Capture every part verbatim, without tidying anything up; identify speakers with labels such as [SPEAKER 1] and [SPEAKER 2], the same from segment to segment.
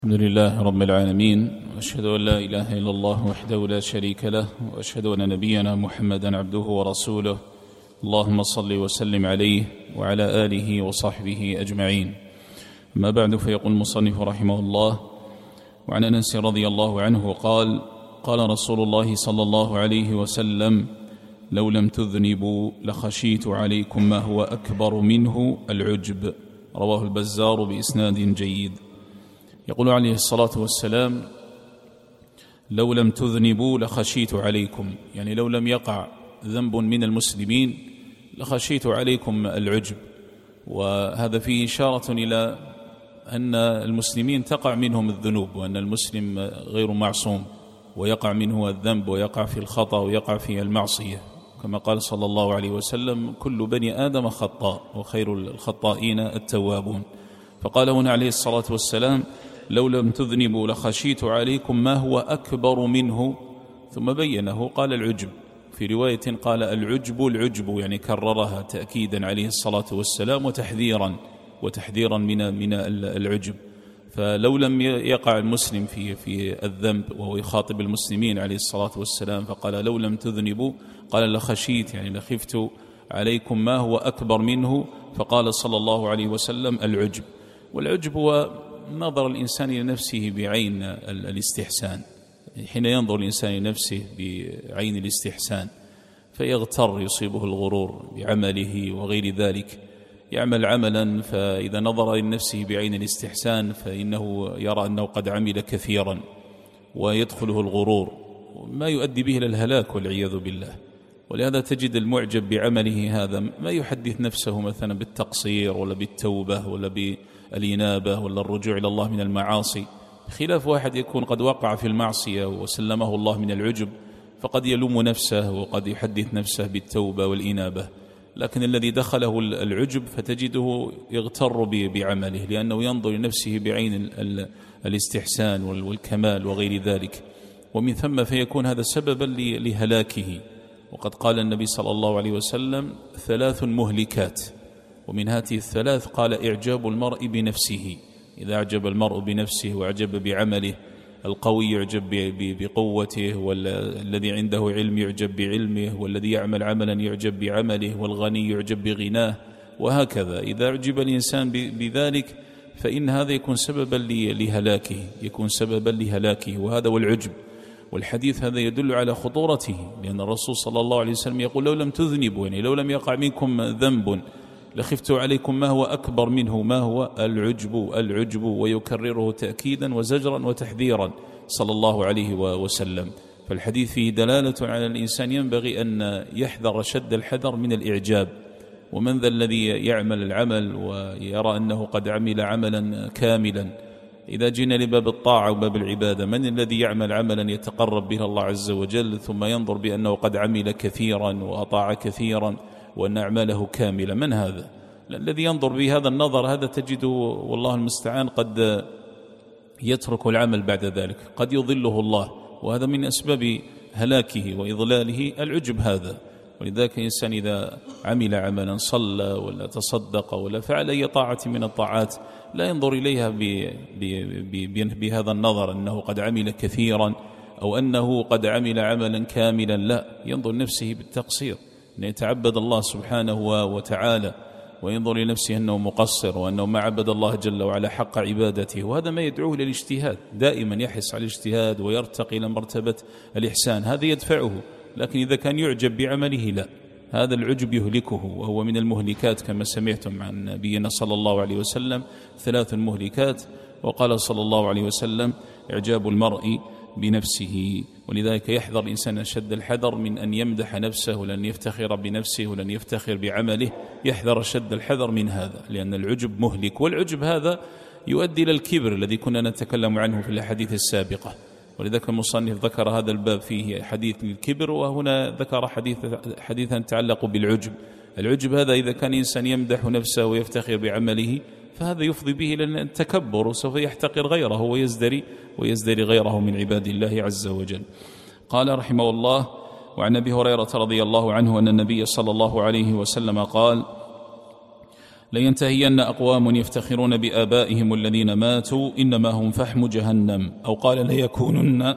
[SPEAKER 1] الحمد لله رب العالمين، وأشهد أن لا إله إلا الله وحده لا شريك له، وأشهد أن نبينا محمدا عبده ورسوله. اللهم صل وسلم عليه وعلى آله وصحبه أجمعين. أما بعد، فيقول المصنف رحمه الله: وعن أنس رضي الله عنه قال: قال رسول الله صلى الله عليه وسلم: لو لم تذنبوا لخشيت عليكم ما هو أكبر منه العجب. رواه البزار بإسناد جيد. يقول عليه الصلاة والسلام: لو لم تذنبوا لخشيت عليكم، يعني لو لم يقع ذنب من المسلمين لخشيت عليكم العجب. وهذا فيه إشارة إلى أن المسلمين تقع منهم الذنوب، وأن المسلم غير معصوم ويقع منه الذنب ويقع في الخطأ ويقع في المعصية، كما قال صلى الله عليه وسلم: كل بني آدم خطاء وخير الخطائين التوابون. فقال هنا عليه الصلاة والسلام: لو لم تذنبوا لخشيت عليكم ما هو أكبر منه، ثم بينه قال العجب. في رواية قال العجب العجب، يعني كررها تأكيدا عليه الصلاة والسلام وتحذيرا وتحذيرا من من العجب. فلو لم يقع المسلم في في الذنب وهو يخاطب المسلمين عليه الصلاة والسلام، فقال لو لم تذنبوا، قال لخشيت، يعني لخفت عليكم ما هو أكبر منه. فقال صلى الله عليه وسلم العجب. والعجب هو نظر الإنسان إلى نفسه بعين الاستحسان، حين ينظر الإنسان لنفسه بعين الاستحسان فيغتر، يصيبه الغرور بعمله وغير ذلك. يعمل عملا، فإذا نظر لنفسه بعين الاستحسان فإنه يرى أنه قد عمل كثيرا ويدخله الغرور، ما يؤدي به إلى الهلاك والعياذ بالله. ولهذا تجد المعجب بعمله هذا ما يحدث نفسه مثلا بالتقصير ولا بالتوبة ولا بالإنابة ولا الرجوع إلى الله من المعاصي، خلاف واحد يكون قد وقع في المعصية وسلمه الله من العجب، فقد يلوم نفسه وقد يحدث نفسه بالتوبة والإنابة. لكن الذي دخله العجب فتجده يغتر بعمله، لأنه ينظر لنفسه بعين الاستحسان والكمال وغير ذلك، ومن ثم فيكون هذا سببا لهلاكه. وقد قال النبي صلى الله عليه وسلم: ثلاث مهلكات، ومن هذه الثلاث قال: إعجاب المرء بنفسه. إذا أعجب المرء بنفسه وأعجب بعمله، القوي يعجب بقوته، والذي عنده علم يعجب بعلمه، والذي يعمل عملا يعجب بعمله، والغني يعجب بغناه، وهكذا. إذا أعجب الإنسان بذلك فإن هذا يكون سببا لهلاكه، يكون سببا لهلاكه وهذا هو العجب. والحديث هذا يدل على خطورته، لأن الرسول صلى الله عليه وسلم يقول: لو لم تذنبوا، يعني لو لم يقع منكم ذنب لخفت عليكم ما هو أكبر منه، ما هو العجب العجب، ويكرره تأكيدا وزجرا وتحذيرا صلى الله عليه وسلم. فالحديث فيه دلالة على الإنسان ينبغي أن يحذر شد الحذر من الإعجاب. ومن ذا الذي يعمل العمل ويرى أنه قد عمل عملا كاملا؟ إذا جينا لباب الطاعة وباب العبادة، من الذي يعمل عملا يتقرب به الله عز وجل ثم ينظر بأنه قد عمل كثيرا وأطاع كثيرا وأن أعماله كاملة؟ من هذا؟ الذي ينظر بهذا النظر هذا تجده والله المستعان قد يترك العمل بعد ذلك، قد يضله الله، وهذا من أسباب هلاكه وإضلاله العجب هذا. ولذلك الإنسان إذا عمل عملا، صلى ولا تصدق ولا فعل أي طاعة من الطاعات، لا ينظر إليها بهذا النظر أنه قد عمل كثيرا أو أنه قد عمل عملا كاملا، لا، ينظر نفسه بالتقصير، أن يتعبد الله سبحانه وتعالى، وينظر لنفسه أنه مقصر وأنه ما عبد الله جل وعلا حق عبادته. وهذا ما يدعوه للاجتهاد، دائما يحرص على الاجتهاد ويرتقي إلى مرتبة الإحسان، هذا يدفعه. لكن إذا كان يعجب بعمله لا، هذا العجب يهلكه، وهو من المهلكات كما سمعتم عن نبينا صلى الله عليه وسلم: ثلاث مهلكات. وقال صلى الله عليه وسلم: إعجاب المرء بنفسه. ولذلك يحذر الإنسان أشد الحذر من أن يمدح نفسه ولن يفتخر بنفسه ولن يفتخر بعمله، يحذر أشد الحذر من هذا، لأن العجب مهلك. والعجب هذا يؤدي إلى الكبر الذي كنا نتكلم عنه في الأحاديث السابقة. ولذلك المصنف ذكر هذا الباب فيه حديث للكبر، وهنا ذكر حديث حديثا يتعلق بالعجب. العجب هذا إذا كان إنسان يمدح نفسه ويفتخر بعمله فهذا يفضي به إلى التكبر، وسوف يحتقر غيره ويزدري ويزدري غيره من عباد الله عز وجل. قال رحمه الله: وعن أبي هريرة رضي الله عنه أن النبي صلى الله عليه وسلم قال: لينتهين أقوام يفتخرون بآبائهم الذين ماتوا إنما هم فحم جهنم. أو قال ليكونن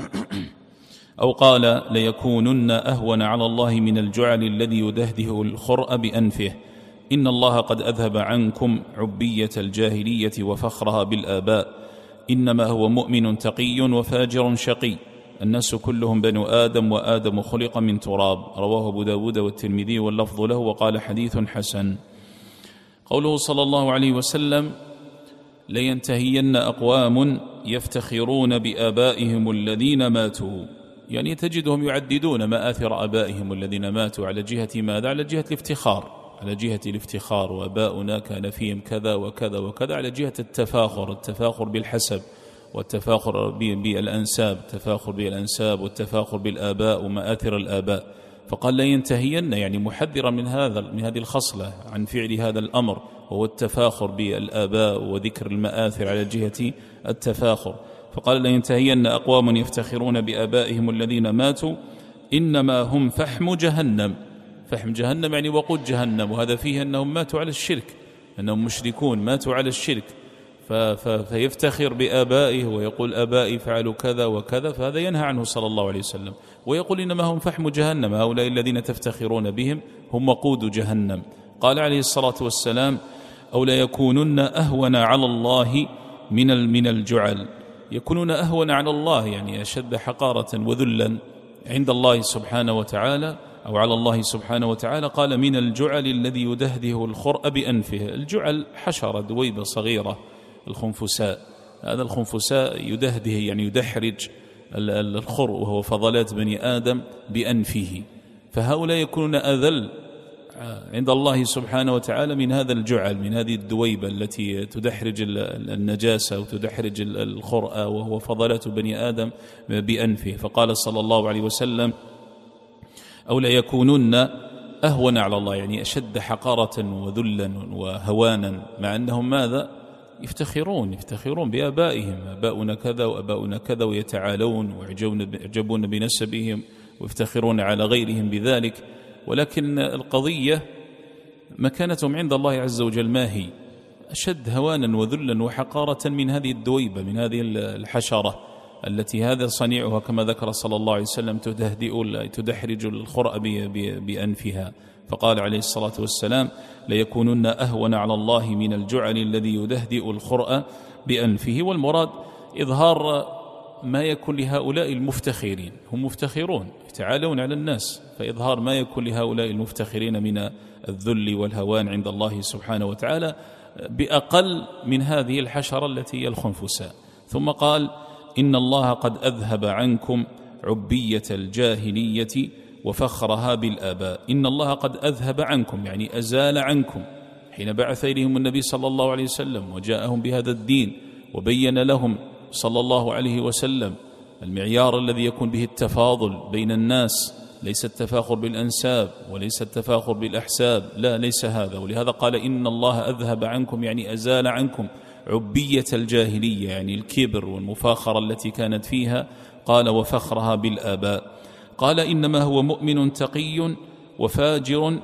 [SPEAKER 1] أو قال ليكونن أهون على الله من الجعل الذي يدهده الخرء بأنفه إن الله قد أذهب عنكم عبية الجاهلية وفخرها بالآباء إنما هو مؤمن تقي وفاجر شقي الناس كلهم بنو آدم وآدم خلق من تراب. رواه أبو داود والترمذي واللفظ له وقال حديث حسن. قوله صلى الله عليه وسلم لينتهين أقوام يفتخرون بآبائهم الذين ماتوا، يعني تجدهم يعددون مآثر آبائهم الذين ماتوا على جهة ماذا؟ على جهة الافتخار، على جهة الافتخار، وآباؤنا كان فيهم كذا وكذا وكذا، على جهة التفاخر، التفاخر بالحسب والتفاخر بالأنساب، التفاخر بالأنساب والتفاخر بالآباء ومآثر الآباء. فقال لا ينتهين، يعني محذرا من هذا من هذه الخصلة عن فعل هذا الأمر، وهو التفاخر بالآباء وذكر المآثر على جهة التفاخر. فقال لا ينتهين أقوام يفتخرون بآبائهم الذين ماتوا إنما هم فحم جهنم. فحم جهنم يعني وقود جهنم، وهذا فيه أنهم ماتوا على الشرك، أنهم مشركون ماتوا على الشرك، فيفتخر بآبائه ويقول آبائي فعلوا كذا وكذا، فهذا ينهى عنه صلى الله عليه وسلم، ويقول إنما هم فحم جهنم، هؤلاء الذين تفتخرون بهم هم وقود جهنم. قال عليه الصلاة والسلام أو لا يكونن أهون على الله من من الجعل. يكونون أهون على الله يعني أشد حقارة وذلا عند الله سبحانه وتعالى أو على الله سبحانه وتعالى. قال من الجعل الذي يدهده الخرء بأنفه. الجعل حشرة دويبة صغيرة، الخنفساء، هذا الخنفساء يدهده يعني يدحرج الخرء وهو فضلات بني آدم بأنفه، فهؤلاء يكونون أذل عند الله سبحانه وتعالى من هذا الجعل، من هذه الدويبة التي تدحرج النجاسة وتدحرج الخرء وهو فضلات بني آدم بأنفه. فقال صلى الله عليه وسلم أو لا يكونن أهون على الله، يعني أشد حقارة وذلا وهوانا، مع أنهم ماذا؟ يفتخرون يفتخرون بآبائهم، آباؤنا كذا وآباؤنا كذا، ويتعالون ويعجبون بنسبهم ويفتخرون على غيرهم بذلك. ولكن القضية مكانتهم عند الله عز وجل ما هي؟ أشد هوانا وذلا وحقارة من هذه الدويبة، من هذه الحشرة التي هذا صنيعها كما ذكر صلى الله عليه وسلم تدهدئ تدحرج الخرء بأنفها. فقال عليه الصلاة والسلام ليكونن أهون على الله من الجعل الذي يدهدئ الخرء بأنفه. والمراد إظهار ما يكون لهؤلاء المفتخرين، هم مفتخرون يتعالون على الناس، فإظهار ما يكون لهؤلاء المفتخرين من الذل والهوان عند الله سبحانه وتعالى بأقل من هذه الحشرة التي هي الخنفساء. ثم قال إن الله قد أذهب عنكم عبية الجاهلية وفخرها بالآباء. إن الله قد أذهب عنكم يعني أزال عنكم، حين بعث إليهم النبي صلى الله عليه وسلم وجاءهم بهذا الدين وبين لهم صلى الله عليه وسلم المعيار الذي يكون به التفاضل بين الناس، ليس التفاخر بالأنساب وليس التفاخر بالأحساب، لا ليس هذا. ولهذا قال إن الله أذهب عنكم يعني أزال عنكم عبية الجاهلية، يعني الكبر والمفاخرة التي كانت فيها. قال وفخرها بالآباء. قال إنما هو مؤمن تقي وفاجر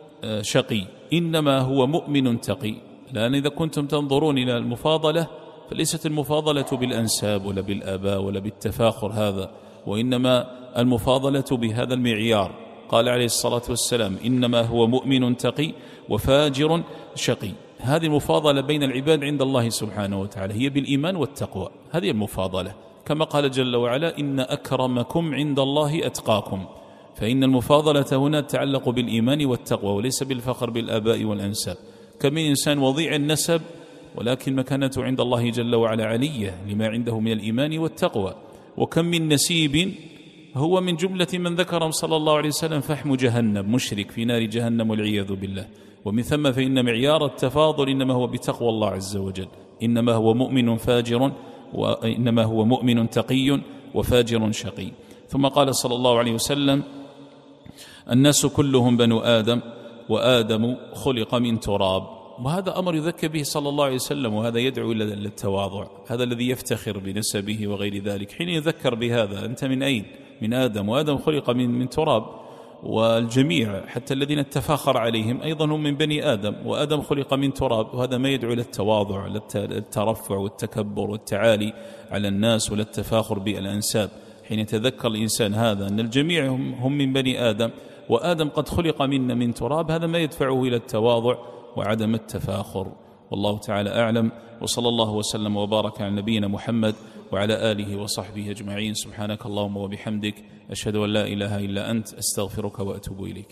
[SPEAKER 1] شقي. إنما هو مؤمن تقي، لأن إذا كنتم تنظرون إلى المفاضلة فليست المفاضلة بالأنساب ولا بالآباء ولا بالتفاخر هذا، وإنما المفاضلة بهذا المعيار. قال عليه الصلاة والسلام إنما هو مؤمن تقي وفاجر شقي. هذه المفاضلة بين العباد عند الله سبحانه وتعالى هي بالإيمان والتقوى، هذه المفاضلة، كما قال جل وعلا إن أكرمكم عند الله أتقاكم. فإن المفاضلة هنا تتعلق بالإيمان والتقوى وليس بالفخر بالآباء والأنساب. كم إنسان وضيع النسب ولكن مكانته عند الله جل وعلا علية لما عنده من الإيمان والتقوى. وكم من نسيب هو من جملة من ذكرهم صلى الله عليه وسلم فحم جهنم، مشرك في نار جهنم والعياذ بالله. ومن ثم فإن معيار التفاضل إنما هو بتقوى الله عز وجل. إنما هو مؤمن فاجر وإنما هو مؤمن تقي وفاجر شقي. ثم قال صلى الله عليه وسلم الناس كلهم بنو آدم وآدم خلق من تراب. وهذا أمر يذكر به صلى الله عليه وسلم، وهذا يدعو إلى التواضع. هذا الذي يفتخر بنسبه وغير ذلك حين يذكر بهذا أنت من أين؟ من آدم، وآدم خلق من, من تراب. والجميع حتى الذين التفاخر عليهم أيضا هم من بني آدم، وآدم خلق من تراب، وهذا ما يدعو إلى التواضع، للترفع والتكبر والتعالي على الناس ولا التفاخر بالأنساب. حين يتذكر الإنسان هذا أن الجميع هم من بني آدم وآدم قد خلق منا من تراب، هذا ما يدفعه إلى التواضع وعدم التفاخر. والله تعالى أعلم، وصلى الله وسلم وبارك على نبينا محمد وعلى آله وصحبه أجمعين. سبحانك اللهم وبحمدك، أشهد أن لا إله إلا أنت، أستغفرك وأتوب إليك.